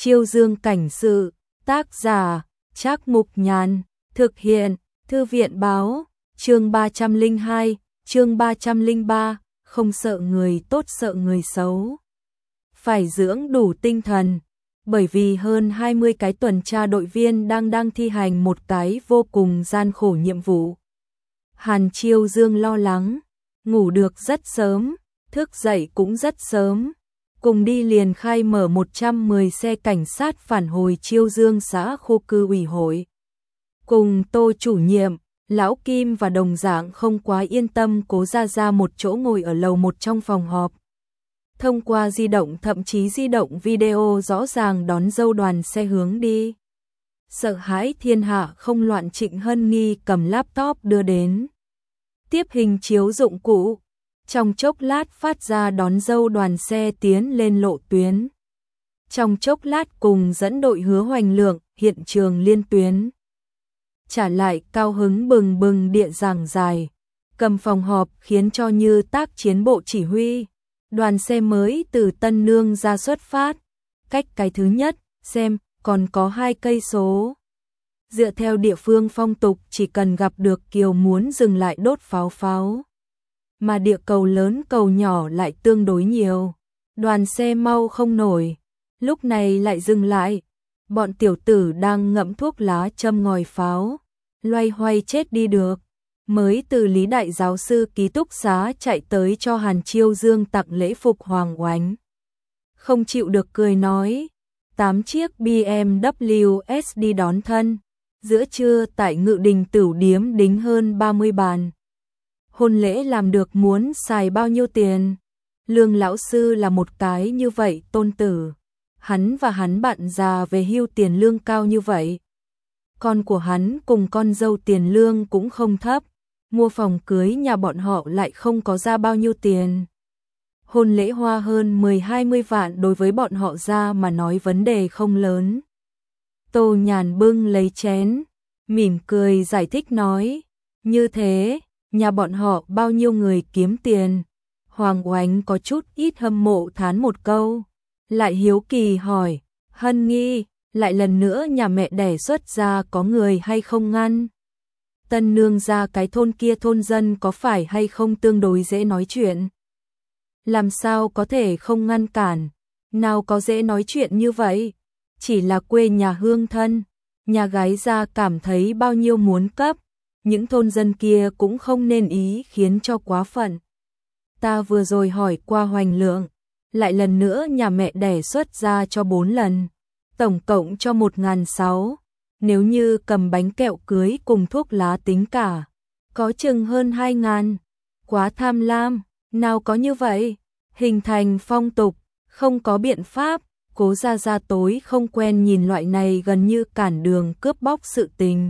Chiêu Dương cảnh sự, tác giả, Trác Mục Nhàn, thực hiện, Thư viện báo, chương 302, chương 303, không sợ người tốt sợ người xấu. Phải dưỡng đủ tinh thần, bởi vì hơn 20 cái tuần tra đội viên đang thi hành một cái vô cùng gian khổ nhiệm vụ. Hàn Chiêu Dương lo lắng, ngủ được rất sớm, thức dậy cũng rất sớm. Cùng đi liền khai mở 110 xe cảnh sát phản hồi Chiêu Dương xã khu cư ủy hội. Cùng Tô chủ nhiệm, Lão Kim và đồng dạng không quá yên tâm cố ra một chỗ ngồi ở lầu 1 trong phòng họp. Thông qua di động, thậm chí di động video rõ ràng đón dâu đoàn xe hướng đi. Sợ hãi thiên hạ không loạn, Trịnh Hân Nghi cầm laptop đưa đến. Tiếp hình chiếu dụng cụ. Trong chốc lát phát ra đón dâu đoàn xe tiến lên lộ tuyến. Trong chốc lát cùng dẫn đội Hứa Hoành Lượng hiện trường liên tuyến. Trả lại cao hứng bừng bừng địa giảng dài. Cầm phòng họp khiến cho như tác chiến bộ chỉ huy. Đoàn xe mới từ Tân Nương ra xuất phát. Cách cái thứ nhất, xem, còn có 2 cây số. Dựa theo địa phương phong tục, chỉ cần gặp được kiều muốn dừng lại đốt pháo. Mà địa cầu lớn cầu nhỏ lại tương đối nhiều. Đoàn xe mau không nổi. Lúc này lại dừng lại. Bọn tiểu tử đang ngậm thuốc lá châm ngòi pháo. Loay hoay chết đi được. Mới từ Lý Đại giáo sư ký túc xá chạy tới cho Hàn Chiêu Dương tặng lễ phục hoàng oánh. Không chịu được cười nói. 8 chiếc BMW S đi đón thân. Giữa trưa tại Ngự Đình Tửu Điếm đính hơn 30 bàn. Hôn lễ làm được muốn xài bao nhiêu tiền? Lương lão sư là một cái như vậy tôn tử. Hắn và hắn bạn già về hưu tiền lương cao như vậy. Con của hắn cùng con dâu tiền lương cũng không thấp. Mua phòng cưới nhà bọn họ lại không có ra bao nhiêu tiền. Hôn lễ hoa hơn 10-20 vạn đối với bọn họ ra mà nói vấn đề không lớn. Tô Nhàn bưng lấy chén, mỉm cười giải thích nói. Như thế, nhà bọn họ bao nhiêu người kiếm tiền. Hoàng Oánh có chút ít hâm mộ thán một câu. Lại hiếu kỳ hỏi, Hân Nghi, lại lần nữa nhà mẹ đẻ xuất ra có người hay không ngăn? Tân Nương ra cái thôn kia thôn dân có phải hay không tương đối dễ nói chuyện? Làm sao có thể không ngăn cản? Nào có dễ nói chuyện như vậy? Chỉ là quê nhà hương thân, nhà gái ra cảm thấy bao nhiêu muốn cấp. Những thôn dân kia cũng không nên ý khiến cho quá phận. Ta vừa rồi hỏi qua Hoành Lượng, lại lần nữa nhà mẹ đẻ xuất ra cho 4 lần, tổng cộng cho 1.600. Nếu như cầm bánh kẹo cưới cùng thuốc lá tính cả, có chừng hơn 2.000. Quá tham lam, nào có như vậy, hình thành phong tục, không có biện pháp. Cố ra tối không quen nhìn loại này gần như cản đường cướp bóc sự tình.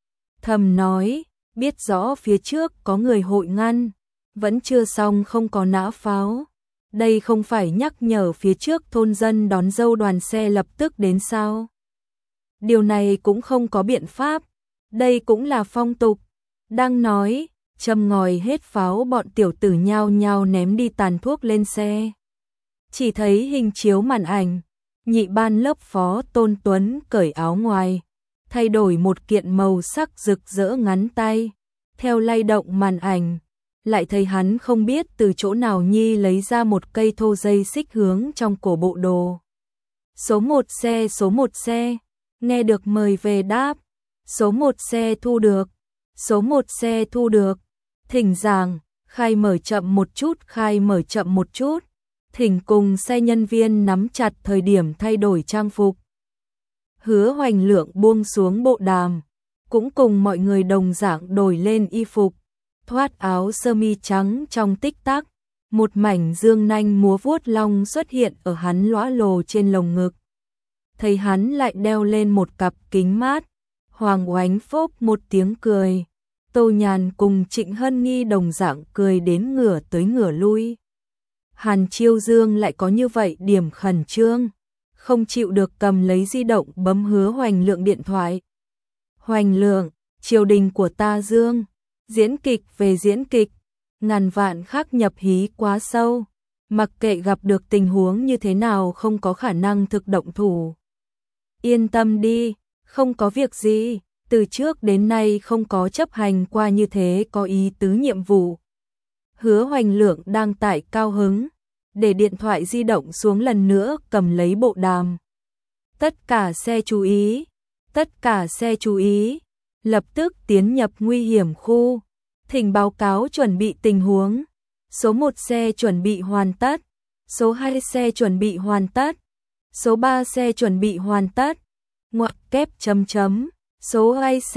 Thầm nói, biết rõ phía trước có người hội ngăn, vẫn chưa xong không có nã pháo. Đây không phải nhắc nhở phía trước thôn dân đón dâu đoàn xe lập tức đến sao? Điều này cũng không có biện pháp, đây cũng là phong tục. Đang nói, châm ngòi hết pháo bọn tiểu tử nhao nhao ném đi tàn thuốc lên xe. Chỉ thấy hình chiếu màn ảnh, nhị ban lớp phó Tôn Tuấn cởi áo ngoài, thay đổi một kiện màu sắc rực rỡ ngắn tay. Theo lay động màn ảnh, lại thấy hắn không biết từ chỗ nào nhi lấy ra một cây thô dây xích hướng trong cổ bộ đồ. Số 1 xe, nghe được mời về đáp. Số 1 xe thu được, số 1 xe thu được. Thỉnh giảng, khai mở chậm một chút. Thỉnh cùng xe nhân viên nắm chặt thời điểm thay đổi trang phục. Hứa Hoành Lượng buông xuống bộ đàm, cũng cùng mọi người đồng dạng đổi lên y phục, thoát áo sơ mi trắng trong tích tắc. Một mảnh dương nanh múa vuốt long xuất hiện ở hắn lõa lồ trên lồng ngực. Thấy hắn lại đeo lên một cặp kính mát, Hoàng Oánh phốc một tiếng cười. Tô Nhàn cùng Trịnh Hân Nghi đồng dạng cười đến ngửa tới ngửa lui. Hàn Chiêu Dương lại có như vậy điểm khẩn trương, không chịu được cầm lấy di động bấm Hứa Hoành Lượng điện thoại. Hoành Lượng, triều đình của ta Dương, diễn kịch về diễn kịch, ngàn vạn khắc nhập hí quá sâu, mặc kệ gặp được tình huống như thế nào không có khả năng thực động thủ. Yên tâm đi, không có việc gì, từ trước đến nay không có chấp hành qua như thế có ý tứ nhiệm vụ. Hứa Hoành Lượng đang tải cao hứng, để điện thoại di động xuống lần nữa cầm lấy bộ đàm. Tất cả xe chú ý, tất cả xe chú ý, lập tức tiến nhập nguy hiểm khu. Thỉnh báo cáo chuẩn bị tình huống. Số 1 xe chuẩn bị hoàn tất, số 2 xe chuẩn bị hoàn tất, số 3 xe chuẩn bị hoàn tất. Ngoặc kép chấm chấm, số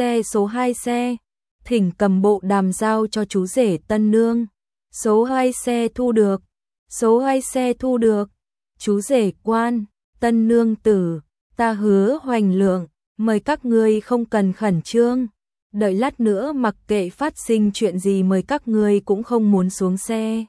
2 xe, thỉnh cầm bộ đàm giao cho chú rể Tân Nương. Số 2 xe thu được, số 2 xe thu được. Chú rể Quan, Tân Nương tử, ta Hứa Hoành Lượng, mời các ngươi không cần khẩn trương. Đợi lát nữa mặc kệ phát sinh chuyện gì mời các ngươi cũng không muốn xuống xe.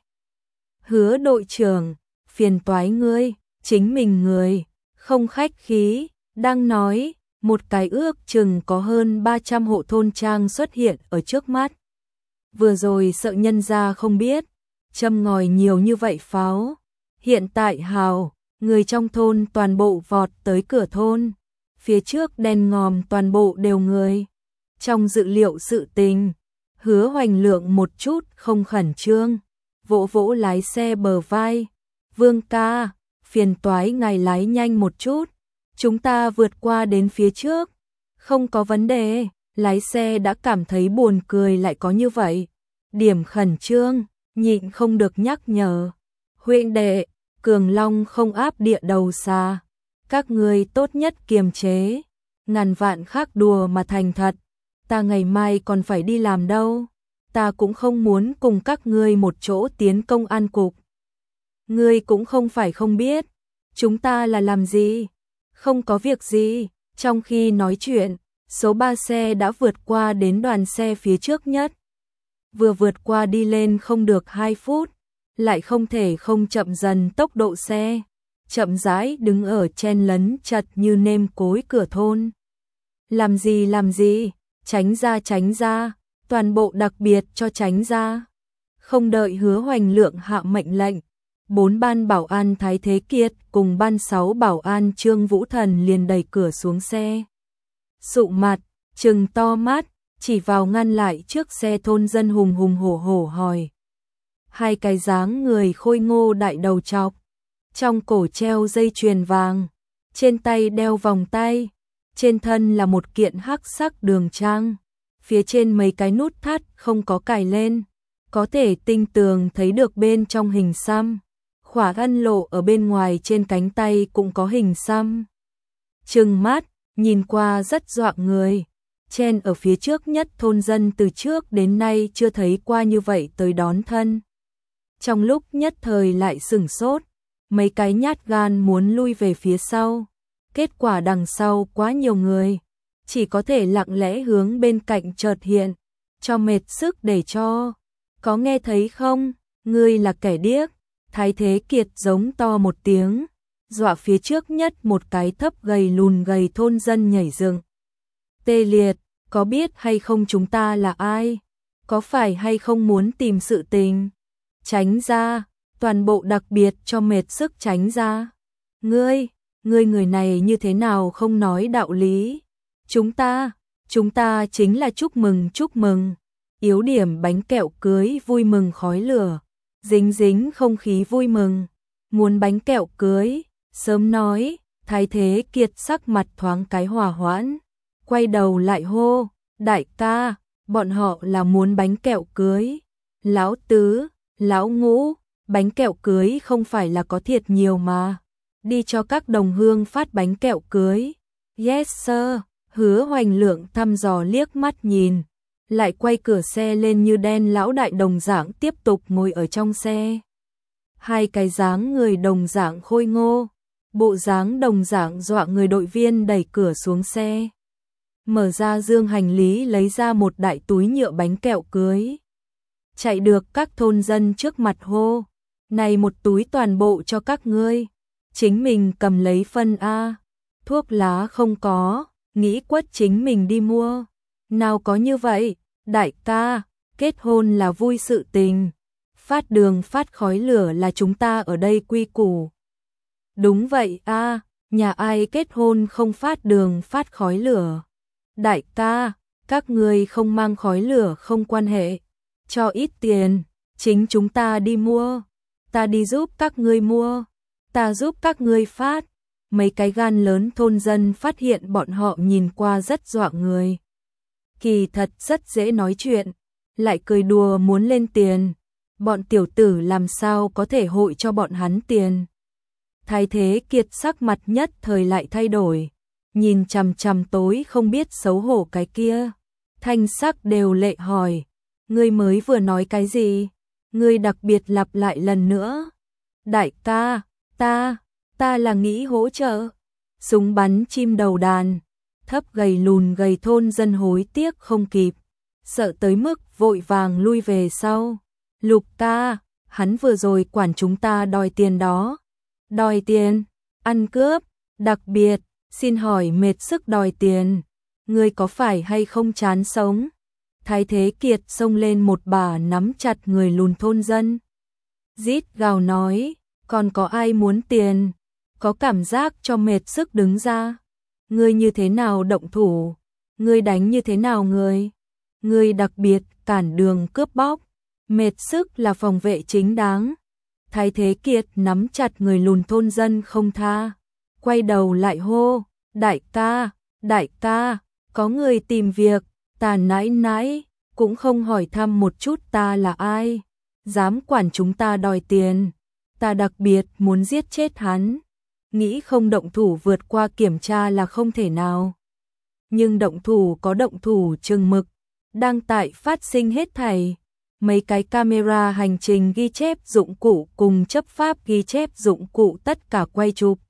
Hứa đội trưởng, phiền toái ngươi, chính mình người, không khách khí, đang nói, một cái ước chừng có hơn 300 hộ thôn trang xuất hiện ở trước mắt. Vừa rồi sợ nhân gia không biết, châm ngòi nhiều như vậy pháo. Hiện tại hào, người trong thôn toàn bộ vọt tới cửa thôn, phía trước đèn ngòm toàn bộ đều người. Trong dự liệu sự tình, Hứa Hoành Lượng một chút không khẩn trương, vỗ vỗ lái xe bờ vai. Vương ca, phiền toái ngài lái nhanh một chút, chúng ta vượt qua đến phía trước. Không có vấn đề, lái xe đã cảm thấy buồn cười lại có như vậy. Điểm khẩn trương, nhịn không được nhắc nhở. Huynh đệ, Cường Long không áp địa đầu xa. Các ngươi tốt nhất kiềm chế, ngàn vạn khác đùa mà thành thật. Ta ngày mai còn phải đi làm đâu, ta cũng không muốn cùng các ngươi một chỗ tiến công an cục. Ngươi cũng không phải không biết, chúng ta là làm gì, không có việc gì. Trong khi nói chuyện, số 3 xe đã vượt qua đến đoàn xe phía trước nhất. Vừa vượt qua đi lên không được 2 phút, lại không thể không chậm dần tốc độ xe, chậm rãi đứng ở chen lấn chật như nêm cối cửa thôn. Làm gì, tránh ra, toàn bộ đặc biệt cho tránh ra. Không đợi Hứa Hoành Lượng hạ mệnh lệnh, 4 ban bảo an Thái Thế Kiệt cùng ban 6 bảo an Trương Vũ Thần liền đẩy cửa xuống xe. Sụ mặt, trừng to mắt, chỉ vào ngăn lại trước xe thôn dân hùng hùng hổ hổ hỏi. Hai cái dáng người khôi ngô đại đầu trọc, trong cổ treo dây chuyền vàng, trên tay đeo vòng tay, trên thân là một kiện hắc sắc đường trang, phía trên mấy cái nút thắt không có cài lên, có thể tinh tường thấy được bên trong hình xăm. Khỏa ân lộ ở bên ngoài trên cánh tay cũng có hình xăm. Trừng mắt, nhìn qua rất dọa người. Chen ở phía trước nhất thôn dân từ trước đến nay chưa thấy qua như vậy tới đón thân. Trong lúc nhất thời lại sửng sốt, mấy cái nhát gan muốn lui về phía sau. Kết quả đằng sau quá nhiều người, chỉ có thể lặng lẽ hướng bên cạnh chợt hiện, cho mệt sức để cho. Có nghe thấy không, ngươi là kẻ điếc. Thái Thế Kiệt giống to một tiếng, dọa phía trước nhất một cái thấp gầy lùn gầy thôn dân nhảy dựng. Tê liệt, có biết hay không chúng ta là ai? Có phải hay không muốn tìm sự tình? Tránh ra, toàn bộ đặc biệt cho mệt sức tránh ra. Ngươi người này như thế nào không nói đạo lý? Chúng ta chính là chúc mừng. Yếu điểm bánh kẹo cưới vui mừng khói lửa. Dính không khí vui mừng, muốn bánh kẹo cưới, sớm nói. Thái Thế Kiệt sắc mặt thoáng cái hòa hoãn, quay đầu lại hô, đại ca, bọn họ là muốn bánh kẹo cưới. Lão tứ, lão ngũ, bánh kẹo cưới không phải là có thiệt nhiều mà, đi cho các đồng hương phát bánh kẹo cưới. Yes sir. Hứa Hoành Lượng thăm dò liếc mắt nhìn, lại quay cửa xe lên như đen lão đại đồng dạng tiếp tục ngồi ở trong xe. Hai cái dáng người đồng dạng khôi ngô, bộ dáng đồng dạng dọa người đội viên đẩy cửa xuống xe. Mở ra dương hành lý lấy ra một đại túi nhựa bánh kẹo cưới. Chạy được các thôn dân trước mặt hô, này một túi toàn bộ cho các ngươi, chính mình cầm lấy phân A, thuốc lá không có, nghĩ quất chính mình đi mua. Nào có như vậy, đại ca, kết hôn là vui sự tình, phát đường phát khói lửa là chúng ta ở đây quy củ. Đúng vậy a, Nhà ai kết hôn không phát đường phát khói lửa. Đại ca, các ngươi không mang khói lửa không quan hệ. Cho ít tiền, chính chúng ta đi mua. Ta đi giúp các ngươi mua. Ta giúp các ngươi phát. Mấy cái gan lớn thôn dân phát hiện bọn họ nhìn qua rất dọa người. Kỳ thật rất dễ nói chuyện, lại cười đùa muốn lên tiền. Bọn tiểu tử làm sao có thể hội cho bọn hắn tiền. Thái Thế Kiệt sắc mặt nhất thời lại thay đổi, nhìn chằm chằm tối không biết xấu hổ cái kia. Thanh sắc đều lệ hỏi, ngươi mới vừa nói cái gì? Ngươi đặc biệt lặp lại lần nữa. Đại ca, ta là nghĩ hỗ trợ. Súng bắn chim đầu đàn, thấp gầy lùn gầy thôn dân hối tiếc không kịp, sợ tới mức vội vàng lui về sau. Lục ca, hắn vừa rồi quản chúng ta đòi tiền đó. Đòi tiền, ăn cướp, đặc biệt, xin hỏi mệt sức đòi tiền, ngươi có phải hay không chán sống? Thái Thế Kiệt xông lên một bà nắm chặt người lùn thôn dân. Rít gào nói, còn có ai muốn tiền, có cảm giác cho mệt sức đứng ra. Ngươi như thế nào động thủ, ngươi đánh như thế nào người? Ngươi đặc biệt cản đường cướp bóc, mệt sức là phòng vệ chính đáng. Thái Thế Kiệt nắm chặt người lùn thôn dân không tha, quay đầu lại hô, đại ca, có người tìm việc, ta nãi nãi, cũng không hỏi thăm một chút ta là ai, dám quản chúng ta đòi tiền, ta đặc biệt muốn giết chết hắn, nghĩ không động thủ vượt qua kiểm tra là không thể nào. Nhưng động thủ có động thủ chừng mực, đang tại phát sinh hết thảy. Mấy cái camera hành trình ghi chép dụng cụ cùng chấp pháp ghi chép dụng cụ tất cả quay chụp.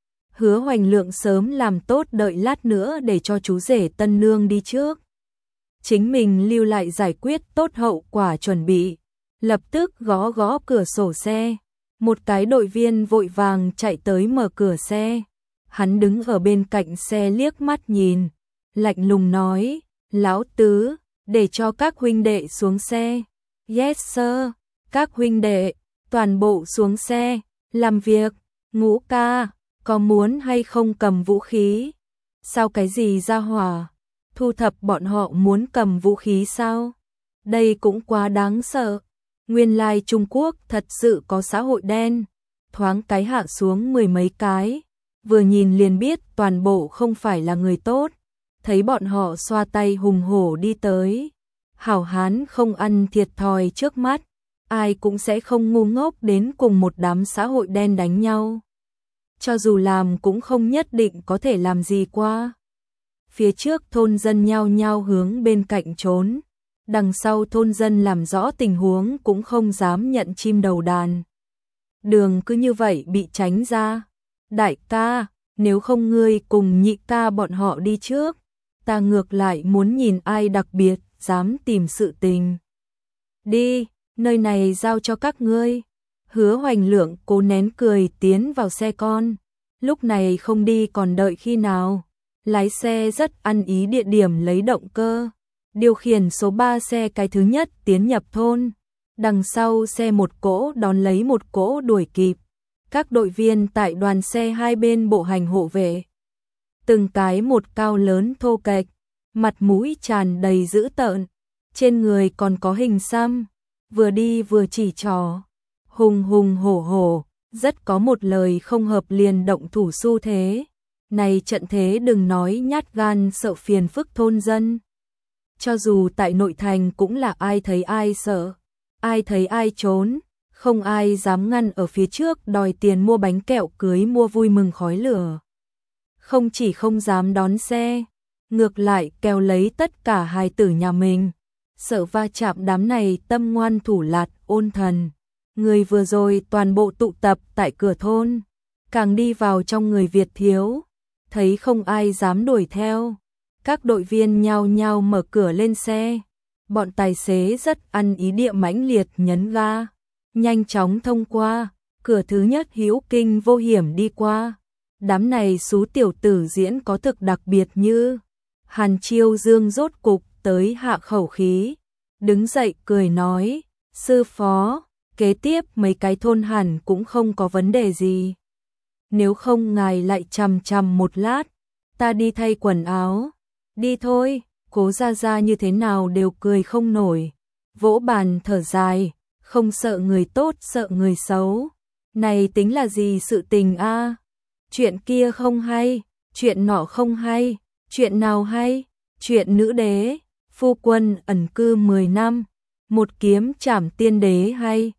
Hứa Hoành Lượng sớm làm tốt đợi lát nữa để cho chú rể tân nương đi trước. Chính mình lưu lại giải quyết tốt hậu quả chuẩn bị. Lập tức gõ gõ cửa sổ xe. Một cái đội viên vội vàng chạy tới mở cửa xe. Hắn đứng ở bên cạnh xe liếc mắt nhìn. Lạnh lùng nói, lão tứ, để cho các huynh đệ xuống xe. Yes sir, các huynh đệ, toàn bộ xuống xe, làm việc. Ngũ ca, có muốn hay không cầm vũ khí? Sao cái gì ra hỏa? Thu thập bọn họ muốn cầm vũ khí sao? Đây cũng quá đáng sợ. Nguyên lai Trung Quốc thật sự có xã hội đen. Thoáng cái hạ xuống mười mấy cái. Vừa nhìn liền biết toàn bộ không phải là người tốt. Thấy bọn họ xoa tay hùng hổ đi tới. Hảo hán không ăn thiệt thòi trước mắt, ai cũng sẽ không ngu ngốc đến cùng một đám xã hội đen đánh nhau. Cho dù làm cũng không nhất định có thể làm gì qua. Phía trước thôn dân nhao nhao hướng bên cạnh trốn, đằng sau thôn dân làm rõ tình huống cũng không dám nhận chim đầu đàn. Đường cứ như vậy bị tránh ra. Đại ca, nếu không ngươi cùng nhị ca bọn họ đi trước, ta ngược lại muốn nhìn ai đặc biệt dám tìm sự tình. Đi, nơi này giao cho các ngươi. Hứa Hoành Lượng cố nén cười tiến vào xe con. Lúc này không đi còn đợi khi nào. Lái xe rất ăn ý địa điểm lấy động cơ. Điều khiển số 3 xe cái thứ nhất tiến nhập thôn. Đằng sau xe một cỗ đón lấy một cỗ đuổi kịp. Các đội viên tại đoàn xe hai bên bộ hành hộ vệ. Từng cái một cao lớn thô kệch, mặt mũi tràn đầy dữ tợn, trên người còn có hình xăm, vừa đi vừa chỉ trỏ, hùng hùng hổ hổ, rất có một lời không hợp liền động thủ xu thế. Này trận thế đừng nói nhát gan sợ phiền phức thôn dân. Cho dù tại nội thành cũng là ai thấy ai sợ, ai thấy ai trốn, không ai dám ngăn ở phía trước đòi tiền mua bánh kẹo cưới mua vui mừng khói lửa. Không chỉ không dám đón xe, ngược lại kéo lấy tất cả hài tử nhà mình, sợ va chạm đám này tâm ngoan thủ lạt ôn thần. Người vừa rồi toàn bộ tụ tập tại cửa thôn, càng đi vào trong người Việt thiếu, thấy không ai dám đuổi theo. Các đội viên nhao nhao mở cửa lên xe, bọn tài xế rất ăn ý địa mãnh liệt nhấn ga, nhanh chóng thông qua, cửa thứ nhất hữu kinh vô hiểm đi qua. Đám này xú tiểu tử diễn có thực đặc biệt như Hàn Chiêu Dương rốt cục tới hạ khẩu khí, đứng dậy cười nói, sư phó, kế tiếp mấy cái thôn hẳn cũng không có vấn đề gì. nếu không ngài lại chằm chằm một lát, ta đi thay quần áo. Đi thôi, Cố Gia Gia như thế nào đều cười không nổi, vỗ bàn thở dài, không sợ người tốt sợ người xấu. Này tính là gì sự tình a? Chuyện kia không hay, chuyện nọ không hay, chuyện nào hay? Chuyện nữ đế, phu quân ẩn cư 10 năm, một kiếm trảm tiên đế hay?